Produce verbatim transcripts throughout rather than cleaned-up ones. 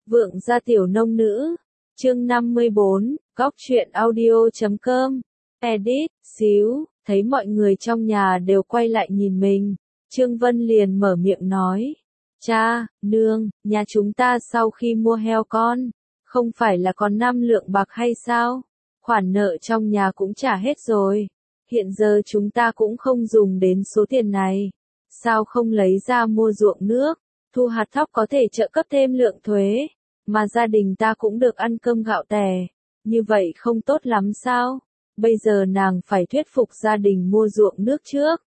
Vượng gia tiểu nông nữ. Chương năm mươi bốn, góc truyện audio chấm com. Edit, xíu, thấy mọi người trong nhà đều quay lại nhìn mình. Trương Vân liền mở miệng nói. Cha, nương, nhà chúng ta sau khi mua heo con, không phải là còn năm lượng bạc hay sao? Khoản nợ trong nhà cũng trả hết rồi. Hiện giờ chúng ta cũng không dùng đến số tiền này. Sao không lấy ra mua ruộng nước, thu hạt thóc có thể trợ cấp thêm lượng thuế, mà gia đình ta cũng được ăn cơm gạo tẻ. Như vậy không tốt lắm sao? Bây giờ nàng phải thuyết phục gia đình mua ruộng nước trước.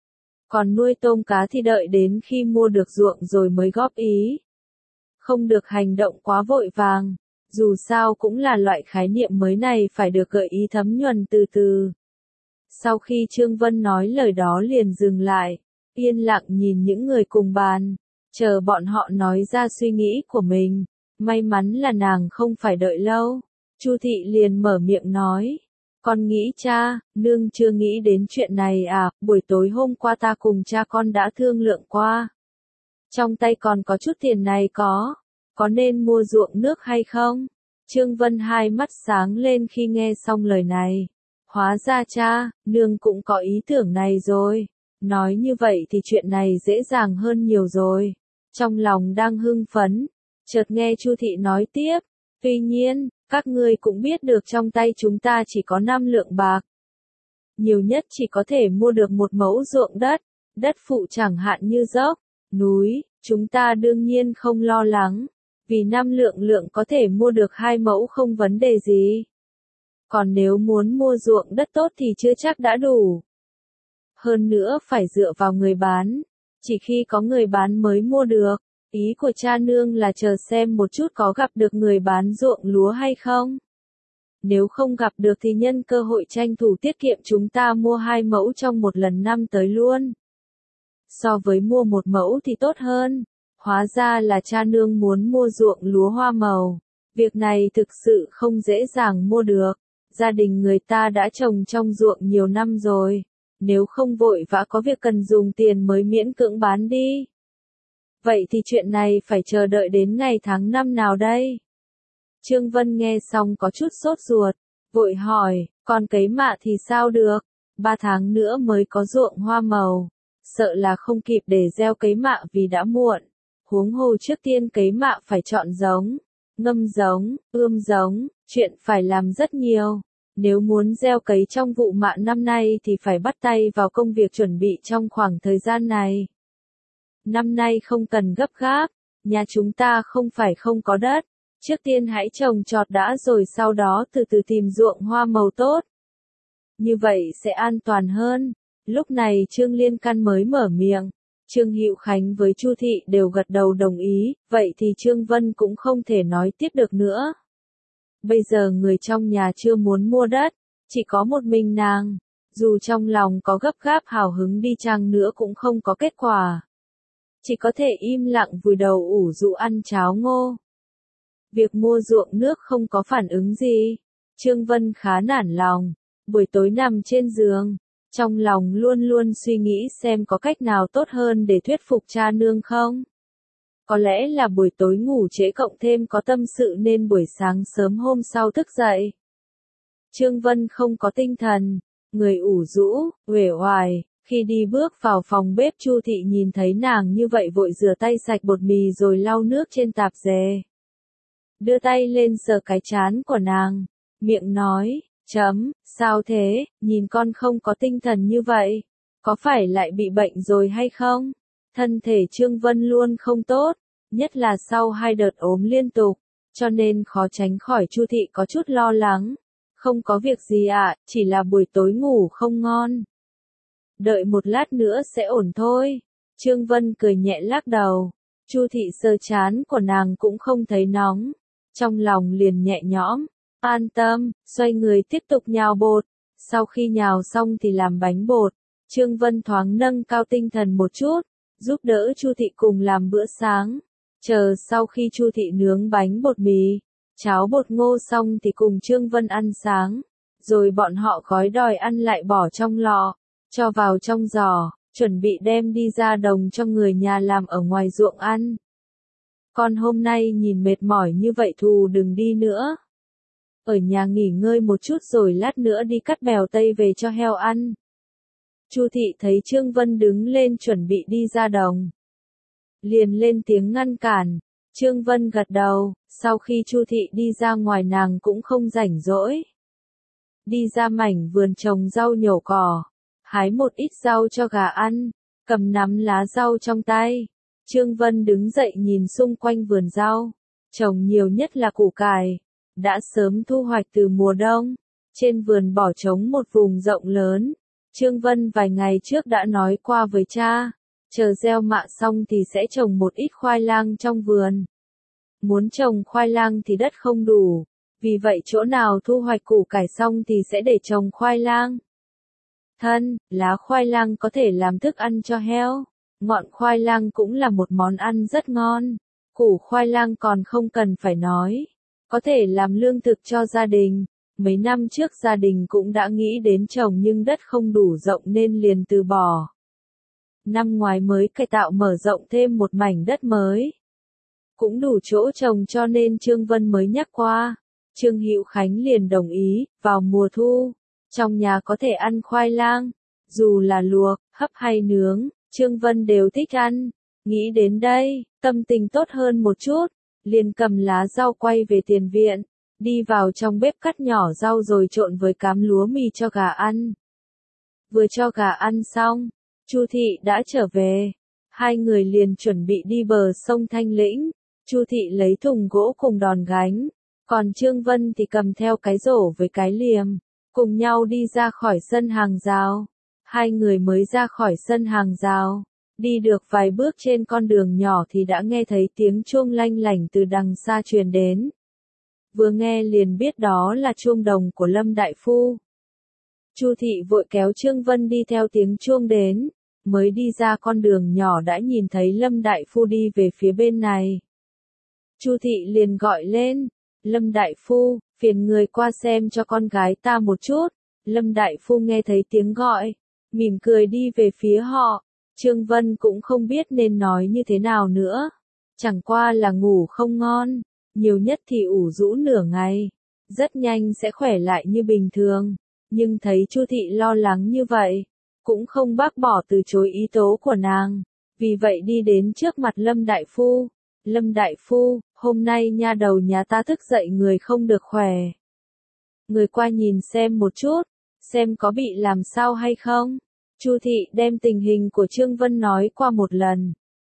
Còn nuôi tôm cá thì đợi đến khi mua được ruộng rồi mới góp ý. Không được hành động quá vội vàng, dù sao cũng là loại khái niệm mới này phải được gợi ý thấm nhuần từ từ. Sau khi Trương Vân nói lời đó liền dừng lại, yên lặng nhìn những người cùng bàn, chờ bọn họ nói ra suy nghĩ của mình. May mắn là nàng không phải đợi lâu. Chu thị liền mở miệng nói. Con nghĩ cha, nương chưa nghĩ đến chuyện này à, buổi tối hôm qua ta cùng cha con đã thương lượng qua. Trong tay còn có chút tiền này có, có nên mua ruộng nước hay không? Trương Vân hai mắt sáng lên khi nghe xong lời này. Hóa ra cha, nương cũng có ý tưởng này rồi. Nói như vậy thì chuyện này dễ dàng hơn nhiều rồi. Trong lòng đang hưng phấn, chợt nghe Chu thị nói tiếp. Tuy nhiên, các ngươi cũng biết được trong tay chúng ta chỉ có năm lượng bạc. Nhiều nhất chỉ có thể mua được một mẫu ruộng đất, đất phụ chẳng hạn như dốc, núi, chúng ta đương nhiên không lo lắng, vì năm lượng lượng có thể mua được hai mẫu không vấn đề gì. Còn nếu muốn mua ruộng đất tốt thì chưa chắc đã đủ. Hơn nữa phải dựa vào người bán, chỉ khi có người bán mới mua được. Ý của cha nương là chờ xem một chút có gặp được người bán ruộng lúa hay không. Nếu không gặp được thì nhân cơ hội tranh thủ tiết kiệm chúng ta mua hai mẫu trong một lần năm tới luôn. So với mua một mẫu thì tốt hơn. Hóa ra là cha nương muốn mua ruộng lúa hoa màu. Việc này thực sự không dễ dàng mua được. Gia đình người ta đã trồng trong ruộng nhiều năm rồi. Nếu không vội vã có việc cần dùng tiền mới miễn cưỡng bán đi. Vậy thì chuyện này phải chờ đợi đến ngày tháng năm nào đây? Trương Vân nghe xong có chút sốt ruột, vội hỏi, còn cấy mạ thì sao được? Ba tháng nữa mới có ruộng hoa màu, sợ là không kịp để gieo cấy mạ vì đã muộn. Huống hồ trước tiên cấy mạ phải chọn giống, ngâm giống, ươm giống, chuyện phải làm rất nhiều. Nếu muốn gieo cấy trong vụ mạ năm nay thì phải bắt tay vào công việc chuẩn bị trong khoảng thời gian này. Năm nay không cần gấp gáp, nhà chúng ta không phải không có đất, trước tiên hãy trồng trọt đã rồi sau đó từ từ tìm ruộng hoa màu tốt. Như vậy sẽ an toàn hơn. Lúc này Trương Liên Căn mới mở miệng, Trương Hữu Khánh với Chu thị đều gật đầu đồng ý, vậy thì Trương Vân cũng không thể nói tiếp được nữa. Bây giờ người trong nhà chưa muốn mua đất, chỉ có một mình nàng, dù trong lòng có gấp gáp hào hứng đi chăng nữa cũng không có kết quả. Chỉ có thể im lặng vùi đầu ủ rũ ăn cháo ngô. Việc mua ruộng nước không có phản ứng gì. Trương Vân khá nản lòng. Buổi tối nằm trên giường, trong lòng luôn luôn suy nghĩ xem có cách nào tốt hơn để thuyết phục cha nương không. Có lẽ là buổi tối ngủ trễ cộng thêm có tâm sự nên buổi sáng sớm hôm sau thức dậy. Trương Vân không có tinh thần, người ủ rũ, uể oải. Khi đi bước vào phòng bếp Chu thị nhìn thấy nàng như vậy vội rửa tay sạch bột mì rồi lau nước trên tạp dề. Đưa tay lên sờ cái trán của nàng, miệng nói, chấm, sao thế, nhìn con không có tinh thần như vậy, có phải lại bị bệnh rồi hay không? Thân thể Trương Vân luôn không tốt, nhất là sau hai đợt ốm liên tục, cho nên khó tránh khỏi Chu thị có chút lo lắng. Không có việc gì ạ, chỉ là buổi tối ngủ không ngon. Đợi một lát nữa sẽ ổn thôi. Trương Vân cười nhẹ lắc đầu. Chu thị sờ trán của nàng cũng không thấy nóng. Trong lòng liền nhẹ nhõm. An tâm, xoay người tiếp tục nhào bột. Sau khi nhào xong thì làm bánh bột. Trương Vân thoáng nâng cao tinh thần một chút, giúp đỡ Chu thị cùng làm bữa sáng. Chờ sau khi Chu thị nướng bánh bột mì, cháo bột ngô xong thì cùng Trương Vân ăn sáng. Rồi bọn họ gói đòi ăn lại bỏ trong lọ, cho vào trong giỏ, chuẩn bị đem đi ra đồng cho người nhà làm ở ngoài ruộng ăn. con hôm nay nhìn mệt mỏi như vậy thù đừng đi nữa. Ở nhà nghỉ ngơi một chút rồi lát nữa đi cắt bèo tây về cho heo ăn. Chu Thị thấy Trương Vân đứng lên chuẩn bị đi ra đồng, liền lên tiếng ngăn cản. Trương Vân gật đầu, sau khi Chu Thị đi ra ngoài nàng cũng không rảnh rỗi. Đi ra mảnh vườn trồng rau nhổ cỏ, hái một ít rau cho gà ăn, cầm nắm lá rau trong tay. Trương Vân đứng dậy nhìn xung quanh vườn rau, trồng nhiều nhất là củ cải, đã sớm thu hoạch từ mùa đông. Trên vườn bỏ trống một vùng rộng lớn, Trương Vân vài ngày trước đã nói qua với cha, chờ gieo mạ xong thì sẽ trồng một ít khoai lang trong vườn. Muốn trồng khoai lang thì đất không đủ, vì vậy chỗ nào thu hoạch củ cải xong thì sẽ để trồng khoai lang. Thân, lá khoai lang có thể làm thức ăn cho heo, ngọn khoai lang cũng là một món ăn rất ngon. Củ khoai lang còn không cần phải nói, có thể làm lương thực cho gia đình. Mấy năm trước gia đình cũng đã nghĩ đến trồng nhưng đất không đủ rộng nên liền từ bỏ. Năm ngoái mới cải tạo mở rộng thêm một mảnh đất mới, cũng đủ chỗ trồng cho nên Trương Vân mới nhắc qua. Trương Hữu Khánh liền đồng ý, vào mùa thu, trong nhà có thể ăn khoai lang, dù là luộc, hấp hay nướng, Trương Vân đều thích ăn. Nghĩ đến đây, tâm tình tốt hơn một chút, liền cầm lá rau quay về tiền viện, đi vào trong bếp cắt nhỏ rau rồi trộn với cám lúa mì cho gà ăn. Vừa cho gà ăn xong, Chu Thị đã trở về, hai người liền chuẩn bị đi bờ sông Thanh Lĩnh. Chu Thị lấy thùng gỗ cùng đòn gánh, còn Trương Vân thì cầm theo cái rổ với cái liềm, cùng nhau đi ra khỏi sân hàng rào. Hai người mới ra khỏi sân hàng rào, đi được vài bước trên con đường nhỏ thì đã nghe thấy tiếng chuông lanh lảnh từ đằng xa truyền đến. Vừa nghe liền biết đó là chuông đồng của Lâm đại phu. Chu Thị vội kéo Trương Vân đi theo tiếng chuông đến, mới đi ra con đường nhỏ đã nhìn thấy Lâm đại phu đi về phía bên này. Chu Thị liền gọi lên, Lâm đại phu, phiền người qua xem cho con gái ta một chút. Lâm đại phu nghe thấy tiếng gọi, mỉm cười đi về phía họ. Trương Vân cũng không biết nên nói như thế nào nữa, chẳng qua là ngủ không ngon, nhiều nhất thì ủ rũ nửa ngày, rất nhanh sẽ khỏe lại như bình thường. Nhưng thấy Chu Thị lo lắng như vậy, cũng không bác bỏ từ chối ý tố của nàng, vì vậy đi đến trước mặt Lâm đại phu. Lâm đại phu, hôm nay nha đầu nhà ta thức dậy người không được khỏe. Người qua nhìn xem một chút, xem có bị làm sao hay không. Chu Thị đem tình hình của Trương Vân nói qua một lần.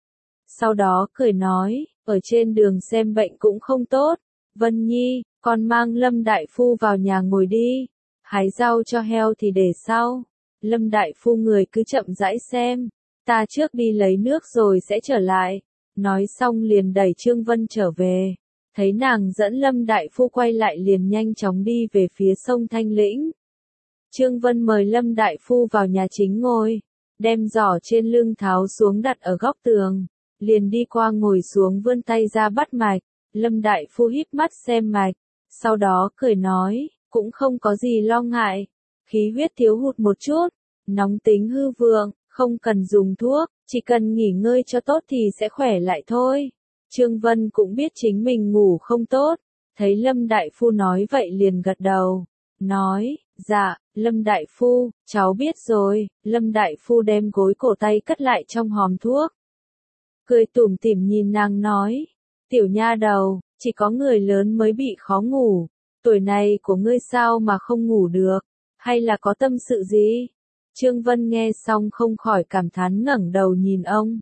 Sau đó cười nói, ở trên đường xem bệnh cũng không tốt. Vân Nhi, con mang Lâm đại phu vào nhà ngồi đi. Hái rau cho heo thì để sau. Lâm đại phu người cứ chậm rãi xem. Ta trước đi lấy nước rồi sẽ trở lại. Nói xong liền đẩy Trương Vân trở về. Thấy nàng dẫn Lâm đại phu quay lại liền nhanh chóng đi về phía sông Thanh Lĩnh. Trương Vân mời Lâm đại phu vào nhà chính ngồi, đem giỏ trên lưng tháo xuống đặt ở góc tường, liền đi qua ngồi xuống vươn tay ra bắt mạch. Lâm đại phu híp mắt xem mạch, sau đó cười nói, cũng không có gì lo ngại, khí huyết thiếu hụt một chút, nóng tính hư vượng, không cần dùng thuốc, chỉ cần nghỉ ngơi cho tốt thì sẽ khỏe lại thôi. Trương Vân cũng biết chính mình ngủ không tốt, thấy Lâm đại phu nói vậy liền gật đầu, nói, dạ, Lâm đại phu, cháu biết rồi. Lâm đại phu đem gối cổ tay cất lại trong hòm thuốc, cười tủm tỉm nhìn nàng nói, tiểu nha đầu, chỉ có người lớn mới bị khó ngủ, tuổi này của ngươi sao mà không ngủ được, hay là có tâm sự gì? Trương Vân nghe xong không khỏi cảm thán ngẩng đầu nhìn ông.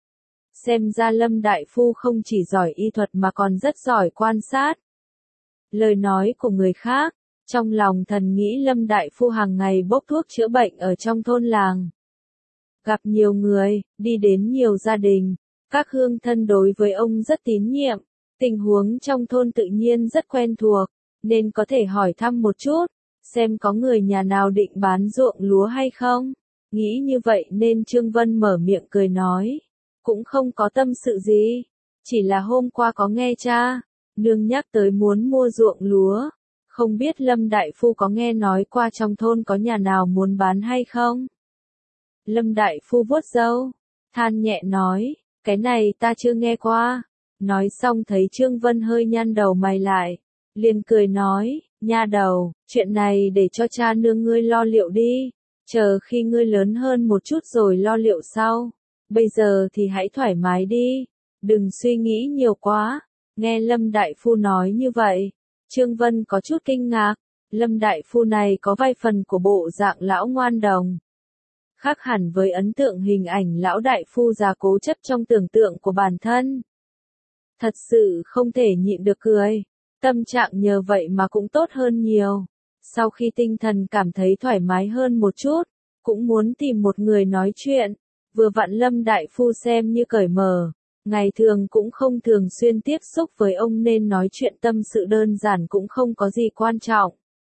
Xem ra Lâm đại phu không chỉ giỏi y thuật mà còn rất giỏi quan sát lời nói của người khác. Trong lòng thần nghĩ Lâm đại phu hàng ngày bốc thuốc chữa bệnh ở trong thôn làng. Gặp nhiều người, đi đến nhiều gia đình, các hương thân đối với ông rất tín nhiệm, tình huống trong thôn tự nhiên rất quen thuộc, nên có thể hỏi thăm một chút, xem có người nhà nào định bán ruộng lúa hay không. Nghĩ như vậy nên Trương Vân mở miệng cười nói, cũng không có tâm sự gì, chỉ là hôm qua có nghe cha, nương nhắc tới muốn mua ruộng lúa. Không biết Lâm đại phu có nghe nói qua trong thôn có nhà nào muốn bán hay không? Lâm đại phu vuốt râu, than nhẹ nói, cái này ta chưa nghe qua, Nói xong thấy Trương Vân hơi nhăn đầu mày lại, liền cười nói, nha đầu, chuyện này để cho cha nương ngươi lo liệu đi, chờ khi ngươi lớn hơn một chút rồi lo liệu sau, bây giờ thì hãy thoải mái đi, đừng suy nghĩ nhiều quá. Nghe Lâm Đại Phu nói như vậy, Trương Vân có chút kinh ngạc, Lâm Đại Phu này có vài phần của bộ dạng lão ngoan đồng. Khác hẳn với ấn tượng hình ảnh lão Đại Phu già cố chấp trong tưởng tượng của bản thân. Thật sự không thể nhịn được cười, tâm trạng nhờ vậy mà cũng tốt hơn nhiều. Sau khi tinh thần cảm thấy thoải mái hơn một chút, cũng muốn tìm một người nói chuyện, vừa vặn Lâm Đại Phu xem như cởi mở. Ngày thường cũng không thường xuyên tiếp xúc với ông nên nói chuyện tâm sự đơn giản cũng không có gì quan trọng.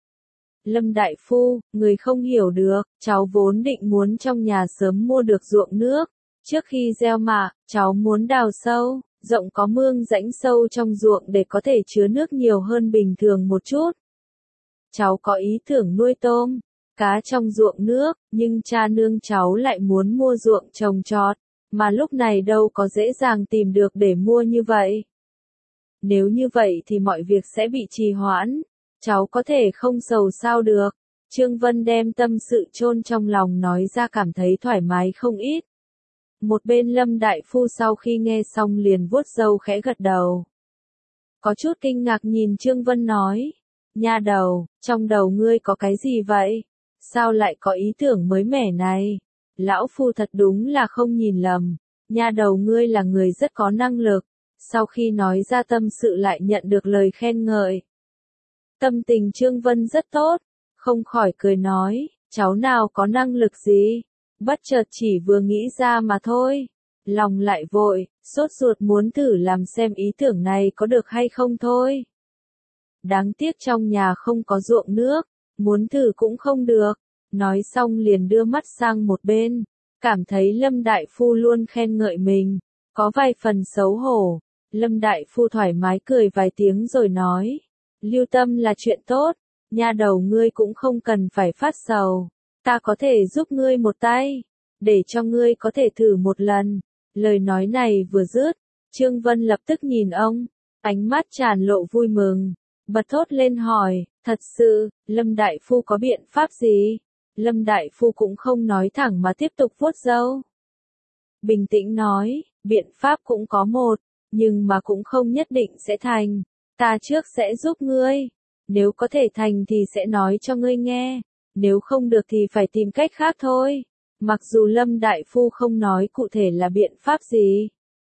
Lâm Đại Phu, người không hiểu được, cháu vốn định muốn trong nhà sớm mua được ruộng nước. Trước khi gieo mạ, cháu muốn đào sâu, rộng có mương rãnh sâu trong ruộng để có thể chứa nước nhiều hơn bình thường một chút. Cháu có ý tưởng nuôi tôm, cá trong ruộng nước, nhưng cha nương cháu lại muốn mua ruộng trồng trọt. Mà lúc này đâu có dễ dàng tìm được để mua như vậy. Nếu như vậy thì mọi việc sẽ bị trì hoãn, cháu có thể không sầu sao được. Trương Vân đem tâm sự chôn trong lòng nói ra cảm thấy thoải mái không ít. Một bên Lâm Đại Phu sau khi nghe xong liền vuốt râu khẽ gật đầu. Có chút kinh ngạc nhìn Trương Vân nói, nha đầu, trong đầu ngươi có cái gì vậy? Sao lại có ý tưởng mới mẻ này? Lão Phu thật đúng là không nhìn lầm, nha đầu ngươi là người rất có năng lực, sau khi nói ra tâm sự lại nhận được lời khen ngợi. Tâm tình Trương Vân rất tốt, không khỏi cười nói, cháu nào có năng lực gì, bất chợt chỉ vừa nghĩ ra mà thôi, lòng lại vội, sốt ruột muốn thử làm xem ý tưởng này có được hay không thôi. Đáng tiếc trong nhà không có ruộng nước, muốn thử cũng không được. Nói xong liền đưa mắt sang một bên, cảm thấy Lâm Đại Phu luôn khen ngợi mình, có vài phần xấu hổ. Lâm Đại Phu thoải mái cười vài tiếng rồi nói, lưu tâm là chuyện tốt, nha đầu ngươi cũng không cần phải phát sầu, ta có thể giúp ngươi một tay, để cho ngươi có thể thử một lần. Lời nói này vừa dứt, Trương Vân lập tức nhìn ông, ánh mắt tràn lộ vui mừng, bật thốt lên hỏi, thật sự, Lâm Đại Phu có biện pháp gì? Lâm Đại Phu cũng không nói thẳng mà tiếp tục vuốt râu. Bình tĩnh nói, biện pháp cũng có một, nhưng mà cũng không nhất định sẽ thành. Ta trước sẽ giúp ngươi. Nếu có thể thành thì sẽ nói cho ngươi nghe. Nếu không được thì phải tìm cách khác thôi. Mặc dù Lâm Đại Phu không nói cụ thể là biện pháp gì,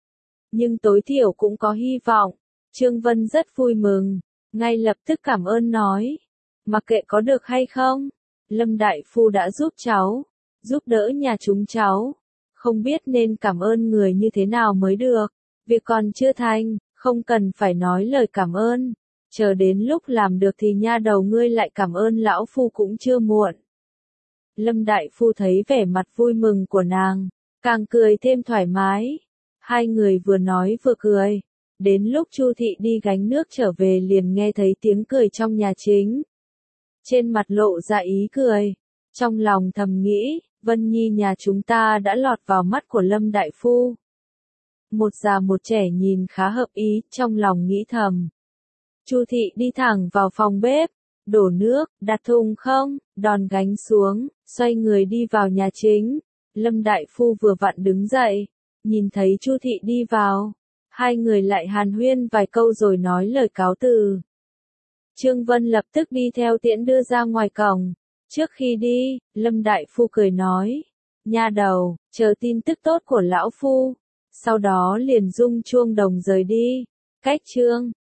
nhưng tối thiểu cũng có hy vọng. Trương Vân rất vui mừng, ngay lập tức cảm ơn nói. Mặc kệ có được hay không, Lâm Đại Phu đã giúp cháu, giúp đỡ nhà chúng cháu. Không biết nên cảm ơn người như thế nào mới được. Việc còn chưa thành, không cần phải nói lời cảm ơn. Chờ đến lúc làm được thì nha đầu ngươi lại cảm ơn lão Phu cũng chưa muộn. Lâm Đại Phu thấy vẻ mặt vui mừng của nàng, càng cười thêm thoải mái. Hai người vừa nói vừa cười. Đến lúc Chu Thị đi gánh nước trở về liền nghe thấy tiếng cười trong nhà chính. Trên mặt lộ ra ý cười. Trong lòng thầm nghĩ, Vân Nhi nhà chúng ta đã lọt vào mắt của Lâm Đại Phu. Một già một trẻ nhìn khá hợp ý, trong lòng nghĩ thầm. Chu Thị đi thẳng vào phòng bếp, đổ nước, đặt thùng không, đòn gánh xuống, xoay người đi vào nhà chính. Lâm Đại Phu vừa vặn đứng dậy, nhìn thấy Chu Thị đi vào, hai người lại hàn huyên vài câu rồi nói lời cáo từ. Trương Vân lập tức đi theo tiễn đưa ra ngoài cổng. Trước khi đi, Lâm Đại Phu cười nói, nha đầu, chờ tin tức tốt của lão Phu. Sau đó liền rung chuông đồng rời đi. Cách chương